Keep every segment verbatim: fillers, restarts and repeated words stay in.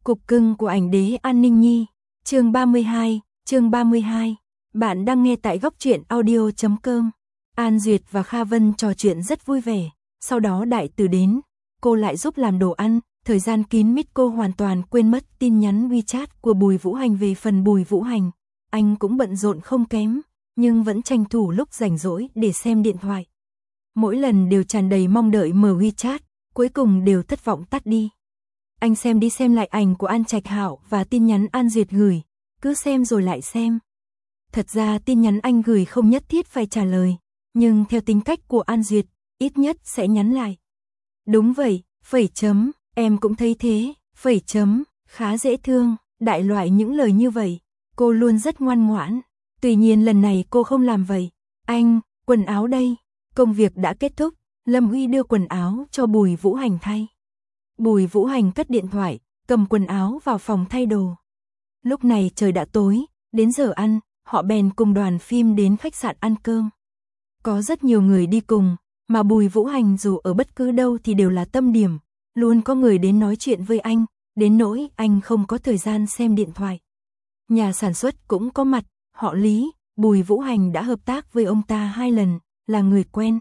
Cục cưng của ảnh đế An Ninh Nhi, chương ba mươi hai, chương ba mươi hai. Bạn đang nghe tại góc truyện audio chấm com. An Duyệt và Kha Vân trò chuyện rất vui vẻ, sau đó Đại Từ đến, cô lại giúp làm đồ ăn, thời gian kín mít cô hoàn toàn quên mất tin nhắn WeChat của Bùi Vũ Hành. Về phần Bùi Vũ Hành, anh cũng bận rộn không kém, nhưng vẫn tranh thủ lúc rảnh rỗi để xem điện thoại. Mỗi lần đều tràn đầy mong đợi mở WeChat, cuối cùng đều thất vọng tắt đi. Anh xem đi xem lại ảnh của An Trạch Hạo và tin nhắn An Duyệt gửi, cứ xem rồi lại xem. Thật ra tin nhắn anh gửi không nhất thiết phải trả lời, nhưng theo tính cách của An Duyệt, ít nhất sẽ nhắn lại. Đúng vậy, phẩy chấm, em cũng thấy thế, phẩy chấm, khá dễ thương, đại loại những lời như vậy, cô luôn rất ngoan ngoãn. Tuy nhiên lần này cô không làm vậy. Anh, quần áo đây. Công việc đã kết thúc, Lâm Huy đưa quần áo cho Bùi Vũ Hành thay. Bùi Vũ Hành cất điện thoại, cầm quần áo vào phòng thay đồ. Lúc này trời đã tối, đến giờ ăn, họ bèn cùng đoàn phim đến khách sạn ăn cơm. Có rất nhiều người đi cùng, mà Bùi Vũ Hành dù ở bất cứ đâu thì đều là tâm điểm, luôn có người đến nói chuyện với anh, đến nỗi anh không có thời gian xem điện thoại. Nhà sản xuất cũng có mặt, họ Lý, Bùi Vũ Hành đã hợp tác với ông ta hai lần, là người quen.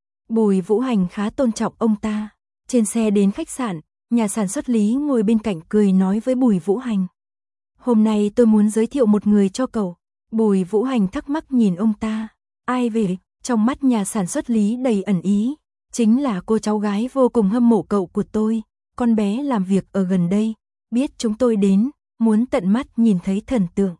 Bùi Vũ Hành khá tôn trọng ông ta. Trên xe đến khách sạn, nhà sản xuất Lý ngồi bên cạnh cười nói với Bùi Vũ Hành. Hôm nay tôi muốn giới thiệu một người cho cậu. Bùi Vũ Hành thắc mắc nhìn ông ta. Ai về? Trong mắt nhà sản xuất Lý đầy ẩn ý. Chính là cô cháu gái vô cùng hâm mộ cậu của tôi. Con bé làm việc ở gần đây. Biết chúng tôi đến, muốn tận mắt nhìn thấy thần tượng.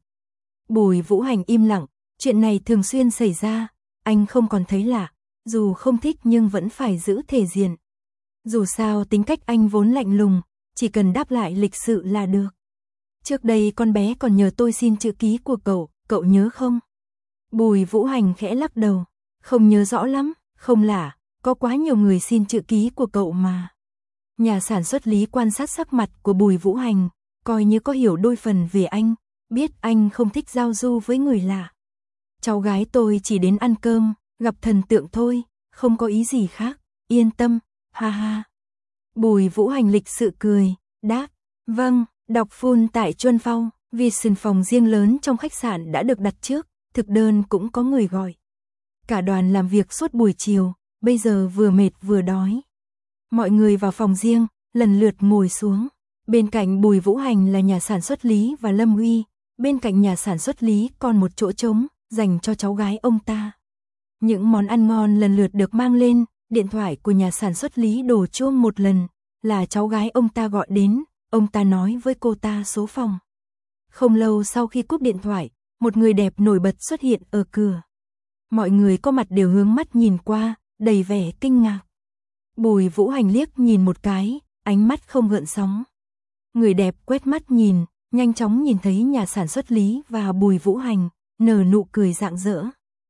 Bùi Vũ Hành im lặng. Chuyện này thường xuyên xảy ra. Anh không còn thấy lạ. Dù không thích nhưng vẫn phải giữ thể diện. Dù sao tính cách anh vốn lạnh lùng, chỉ cần đáp lại lịch sự là được. Trước đây con bé còn nhờ tôi xin chữ ký của cậu, cậu nhớ không? Bùi Vũ Hành khẽ lắc đầu, không nhớ rõ lắm, không lạ, có quá nhiều người xin chữ ký của cậu mà. Nhà sản xuất Lý quan sát sắc mặt của Bùi Vũ Hành, coi như có hiểu đôi phần về anh, biết anh không thích giao du với người lạ. Cháu gái tôi chỉ đến ăn cơm, gặp thần tượng thôi, không có ý gì khác, yên tâm. Ha ha. Bùi Vũ Hành lịch sự cười, đáp, vâng, đọc full tại Chuân Phong, Vision phòng riêng lớn trong khách sạn đã được đặt trước, thực đơn cũng có người gọi. Cả đoàn làm việc suốt buổi chiều, bây giờ vừa mệt vừa đói. Mọi người vào phòng riêng, lần lượt ngồi xuống. Bên cạnh Bùi Vũ Hành là nhà sản xuất Lý và Lâm Huy, bên cạnh nhà sản xuất Lý còn một chỗ trống, dành cho cháu gái ông ta. Những món ăn ngon lần lượt được mang lên. Điện thoại của nhà sản xuất Lý đổ chuông một lần, là cháu gái ông ta gọi đến, ông ta nói với cô ta số phòng. Không lâu sau khi cúp điện thoại, một người đẹp nổi bật xuất hiện ở cửa. Mọi người có mặt đều hướng mắt nhìn qua, đầy vẻ kinh ngạc. Bùi Vũ Hành liếc nhìn một cái, ánh mắt không gợn sóng. Người đẹp quét mắt nhìn, nhanh chóng nhìn thấy nhà sản xuất Lý và Bùi Vũ Hành, nở nụ cười rạng rỡ.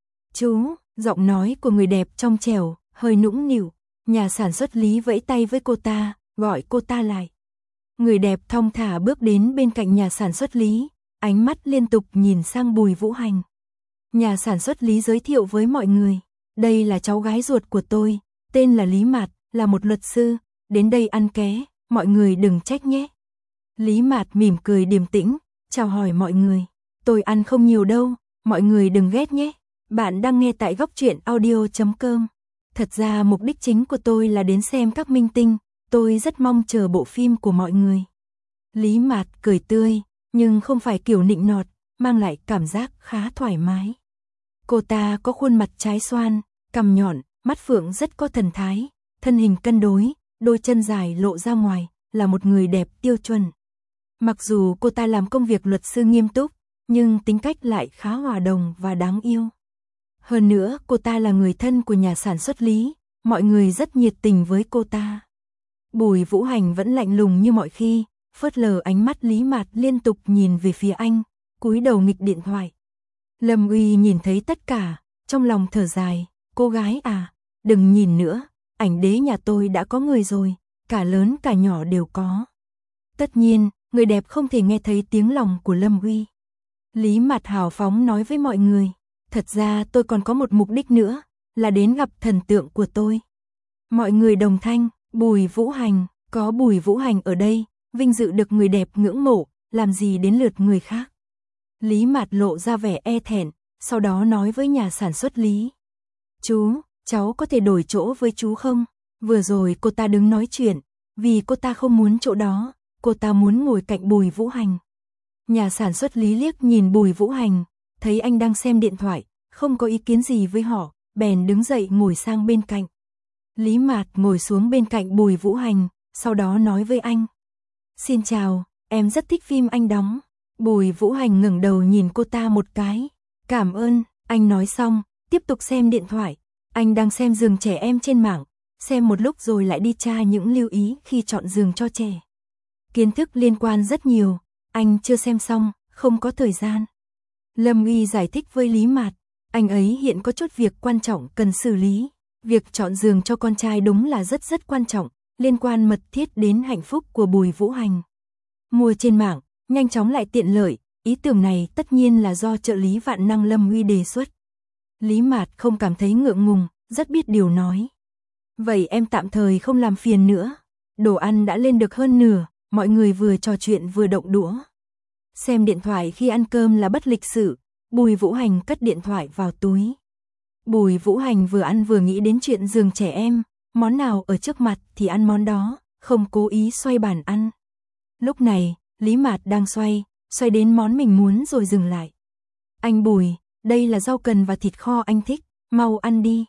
Chú, giọng nói của người đẹp trong trẻo, hơi nũng nịu, nhà sản xuất Lý vẫy tay với cô ta, gọi cô ta lại. Người đẹp thong thả bước đến bên cạnh nhà sản xuất Lý, ánh mắt liên tục nhìn sang Bùi Vũ Hành. Nhà sản xuất Lý giới thiệu với mọi người, đây là cháu gái ruột của tôi, tên là Lý Mạt, là một luật sư, đến đây ăn ké, mọi người đừng trách nhé. Lý Mạt mỉm cười điềm tĩnh, chào hỏi mọi người, tôi ăn không nhiều đâu, mọi người đừng ghét nhé. Bạn đang nghe tại góc truyện audio chấm com. Thật ra mục đích chính của tôi là đến xem các minh tinh, tôi rất mong chờ bộ phim của mọi người. Lý Mạt cười tươi, nhưng không phải kiểu nịnh nọt, mang lại cảm giác khá thoải mái. Cô ta có khuôn mặt trái xoan, cằm nhọn, mắt phượng rất có thần thái, thân hình cân đối, đôi chân dài lộ ra ngoài, là một người đẹp tiêu chuẩn. Mặc dù cô ta làm công việc luật sư nghiêm túc, nhưng tính cách lại khá hòa đồng và đáng yêu. Hơn nữa, cô ta là người thân của nhà sản xuất Lý, mọi người rất nhiệt tình với cô ta. Bùi Vũ Hành vẫn lạnh lùng như mọi khi, phớt lờ ánh mắt Lý Mạt liên tục nhìn về phía anh, cúi đầu nghịch điện thoại. Lâm Uy nhìn thấy tất cả, trong lòng thở dài, cô gái à, đừng nhìn nữa, ảnh đế nhà tôi đã có người rồi, cả lớn cả nhỏ đều có. Tất nhiên, người đẹp không thể nghe thấy tiếng lòng của Lâm Uy. Lý Mạt hào phóng nói với mọi người. Thật ra tôi còn có một mục đích nữa, là đến gặp thần tượng của tôi. Mọi người đồng thanh, Bùi Vũ Hành, có Bùi Vũ Hành ở đây, vinh dự được người đẹp ngưỡng mộ, làm gì đến lượt người khác. Lý Mạt lộ ra vẻ e thẹn, sau đó nói với nhà sản xuất Lý. Chú, cháu có thể đổi chỗ với chú không? Vừa rồi cô ta đứng nói chuyện, vì cô ta không muốn chỗ đó, cô ta muốn ngồi cạnh Bùi Vũ Hành. Nhà sản xuất Lý liếc nhìn Bùi Vũ Hành, thấy anh đang xem điện thoại, không có ý kiến gì với họ, bèn đứng dậy ngồi sang bên cạnh. Lý Mạt ngồi xuống bên cạnh Bùi Vũ Hành, sau đó nói với anh. Xin chào, em rất thích phim anh đóng. Bùi Vũ Hành ngẩng đầu nhìn cô ta một cái. Cảm ơn, anh nói xong, tiếp tục xem điện thoại. Anh đang xem giường trẻ em trên mạng, xem một lúc rồi lại đi tra những lưu ý khi chọn giường cho trẻ. Kiến thức liên quan rất nhiều, anh chưa xem xong, không có thời gian. Lâm Uy giải thích với Lý Mạt, anh ấy hiện có chút việc quan trọng cần xử lý. Việc chọn giường cho con trai đúng là rất rất quan trọng, liên quan mật thiết đến hạnh phúc của Bùi Vũ Hành. Mua trên mạng, nhanh chóng lại tiện lợi, ý tưởng này tất nhiên là do trợ lý vạn năng Lâm Uy đề xuất. Lý Mạt không cảm thấy ngượng ngùng, rất biết điều nói. Vậy em tạm thời không làm phiền nữa. Đồ ăn đã lên được hơn nửa, mọi người vừa trò chuyện vừa động đũa. Xem điện thoại khi ăn cơm là bất lịch sự, Bùi Vũ Hành cất điện thoại vào túi. Bùi Vũ Hành vừa ăn vừa nghĩ đến chuyện giường trẻ em, món nào ở trước mặt thì ăn món đó, không cố ý xoay bàn ăn. Lúc này, Lý Mạt đang xoay, xoay đến món mình muốn rồi dừng lại. Anh Bùi, đây là rau cần và thịt kho anh thích, mau ăn đi.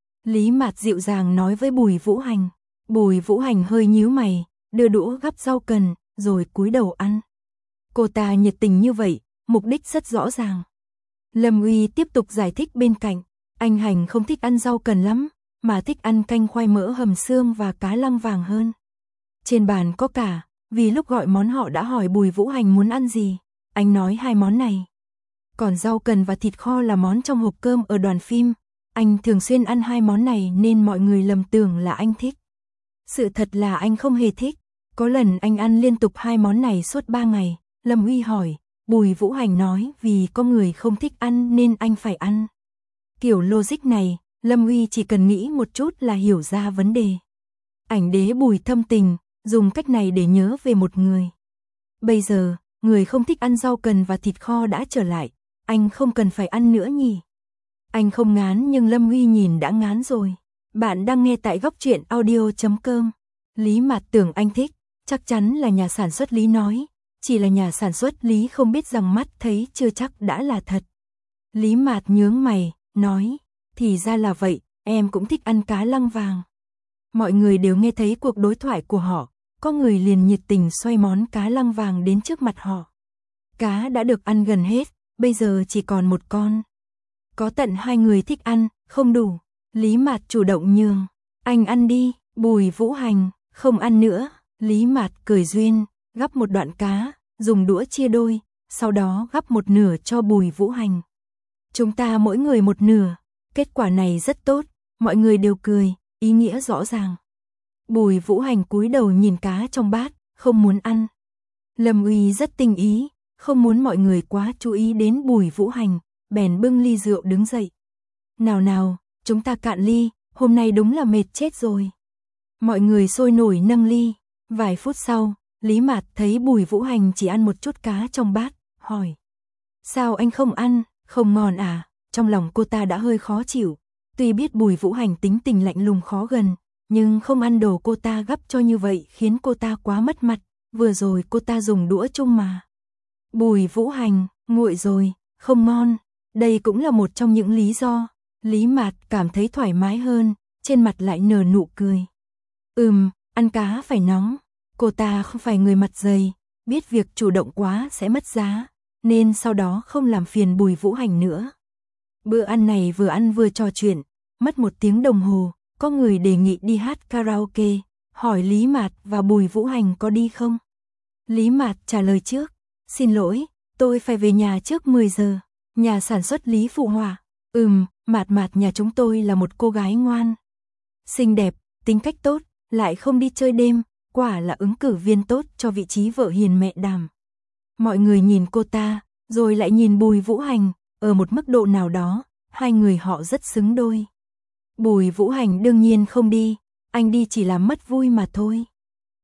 Lý Mạt dịu dàng nói với Bùi Vũ Hành. Bùi Vũ Hành hơi nhíu mày, đưa đũa gắp rau cần, rồi cúi đầu ăn. Cô ta nhiệt tình như vậy, mục đích rất rõ ràng. Lâm Uy tiếp tục giải thích bên cạnh, anh Hành không thích ăn rau cần lắm, mà thích ăn canh khoai mỡ hầm xương và cá lăng vàng hơn. Trên bàn có cả, vì lúc gọi món họ đã hỏi Bùi Vũ Hành muốn ăn gì, anh nói hai món này. Còn rau cần và thịt kho là món trong hộp cơm ở đoàn phim, anh thường xuyên ăn hai món này nên mọi người lầm tưởng là anh thích. Sự thật là anh không hề thích, có lần anh ăn liên tục hai món này suốt ba ngày, Lâm Uy hỏi, Bùi Vũ Hành nói vì có người không thích ăn nên anh phải ăn. Kiểu logic này, Lâm Uy chỉ cần nghĩ một chút là hiểu ra vấn đề. Ảnh đế Bùi thâm tình, dùng cách này để nhớ về một người. Bây giờ, người không thích ăn rau cần và thịt kho đã trở lại, anh không cần phải ăn nữa nhỉ. Anh không ngán nhưng Lâm Uy nhìn đã ngán rồi. Bạn đang nghe tại góc truyện audio chấm com. Lý Mạt tưởng anh thích, chắc chắn là nhà sản xuất Lý nói, chỉ là nhà sản xuất Lý không biết rằng mắt thấy chưa chắc đã là thật. Lý Mạt nhướng mày, nói, thì ra là vậy, em cũng thích ăn cá lăng vàng. Mọi người đều nghe thấy cuộc đối thoại của họ, có người liền nhiệt tình xoay món cá lăng vàng đến trước mặt họ. Cá đã được ăn gần hết, bây giờ chỉ còn một con. Có tận hai người thích ăn, không đủ. Lý Mạt chủ động nhường. Anh ăn đi, Bùi Vũ Hành, không ăn nữa. Lý Mạt cười duyên, gắp một đoạn cá, dùng đũa chia đôi, sau đó gắp một nửa cho Bùi Vũ Hành. Chúng ta mỗi người một nửa, kết quả này rất tốt, mọi người đều cười, ý nghĩa rõ ràng. Bùi Vũ Hành cúi đầu nhìn cá trong bát, không muốn ăn. Lâm Uy rất tinh ý, không muốn mọi người quá chú ý đến Bùi Vũ Hành, bèn bưng ly rượu đứng dậy. Nào nào, chúng ta cạn ly, hôm nay đúng là mệt chết rồi. Mọi người sôi nổi nâng ly. Vài phút sau, Lý Mạt thấy Bùi Vũ Hành chỉ ăn một chút cá trong bát, hỏi. Sao anh không ăn, không ngon à? Trong lòng cô ta đã hơi khó chịu. Tuy biết Bùi Vũ Hành tính tình lạnh lùng khó gần, nhưng không ăn đồ cô ta gắp cho như vậy khiến cô ta quá mất mặt. Vừa rồi cô ta dùng đũa chung mà. Bùi Vũ Hành, nguội rồi, không ngon. Đây cũng là một trong những lý do. Lý Mạt cảm thấy thoải mái hơn, trên mặt lại nở nụ cười. Ừm, ăn cá phải nóng. Cô ta không phải người mặt dày, biết việc chủ động quá sẽ mất giá, nên sau đó không làm phiền Bùi Vũ Hành nữa. Bữa ăn này vừa ăn vừa trò chuyện, mất một tiếng đồng hồ, có người đề nghị đi hát karaoke, hỏi Lý Mạt và Bùi Vũ Hành có đi không. Lý Mạt trả lời trước, xin lỗi, tôi phải về nhà trước mười giờ. Nhà sản xuất Lý phụ họa, ừm, Mạt Mạt nhà chúng tôi là một cô gái ngoan, xinh đẹp, tính cách tốt, lại không đi chơi đêm, quả là ứng cử viên tốt cho vị trí vợ hiền mẹ đảm. Mọi người nhìn cô ta, rồi lại nhìn Bùi Vũ Hành, ở một mức độ nào đó, hai người họ rất xứng đôi. Bùi Vũ Hành đương nhiên không đi, anh đi chỉ làm mất vui mà thôi.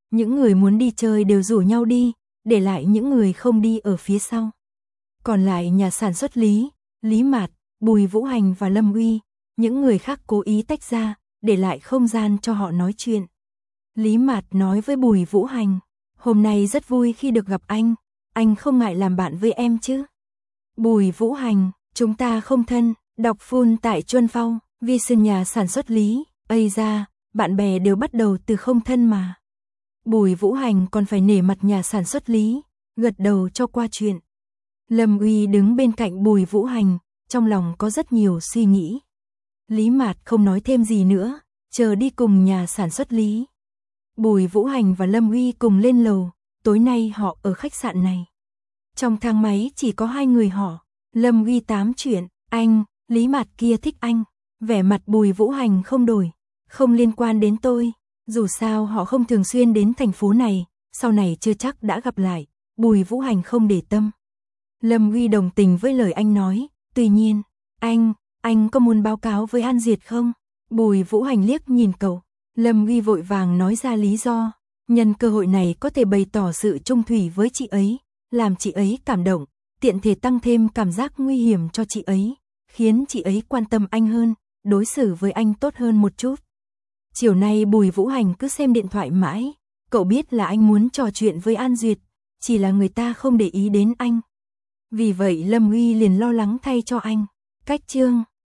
Những người muốn đi chơi đều rủ nhau đi, để lại những người không đi ở phía sau. Còn lại nhà sản xuất Lý, Lý Mạt, Bùi Vũ Hành và Lâm Uy, những người khác cố ý tách ra, để lại không gian cho họ nói chuyện. Lý Mạt nói với Bùi Vũ Hành, hôm nay rất vui khi được gặp anh, anh không ngại làm bạn với em chứ? Bùi Vũ Hành, chúng ta không thân, đọc full tại Chuân Phong, Vision nhà sản xuất Lý, ây ra, bạn bè đều bắt đầu từ không thân mà. Bùi Vũ Hành còn phải nể mặt nhà sản xuất Lý, gật đầu cho qua chuyện. Lâm Uy đứng bên cạnh Bùi Vũ Hành, trong lòng có rất nhiều suy nghĩ. Lý Mạt không nói thêm gì nữa, chờ đi cùng nhà sản xuất Lý. Bùi Vũ Hành và Lâm Uy cùng lên lầu, tối nay họ ở khách sạn này. Trong thang máy chỉ có hai người họ, Lâm Uy tám chuyện, anh, Lý Mạt kia thích anh. Vẻ mặt Bùi Vũ Hành không đổi, không liên quan đến tôi, dù sao họ không thường xuyên đến thành phố này, sau này chưa chắc đã gặp lại, Bùi Vũ Hành không để tâm. Lâm Uy đồng tình với lời anh nói, tuy nhiên, anh, anh có muốn báo cáo với An Duyệt không? Bùi Vũ Hành liếc nhìn cậu, Lâm Uy vội vàng nói ra lý do, nhân cơ hội này có thể bày tỏ sự trung thủy với chị ấy, làm chị ấy cảm động, tiện thể tăng thêm cảm giác nguy hiểm cho chị ấy, khiến chị ấy quan tâm anh hơn, đối xử với anh tốt hơn một chút. Chiều nay Bùi Vũ Hành cứ xem điện thoại mãi, cậu biết là anh muốn trò chuyện với An Duyệt, chỉ là người ta không để ý đến anh. Vì vậy Lâm Uy liền lo lắng thay cho anh. Cách chương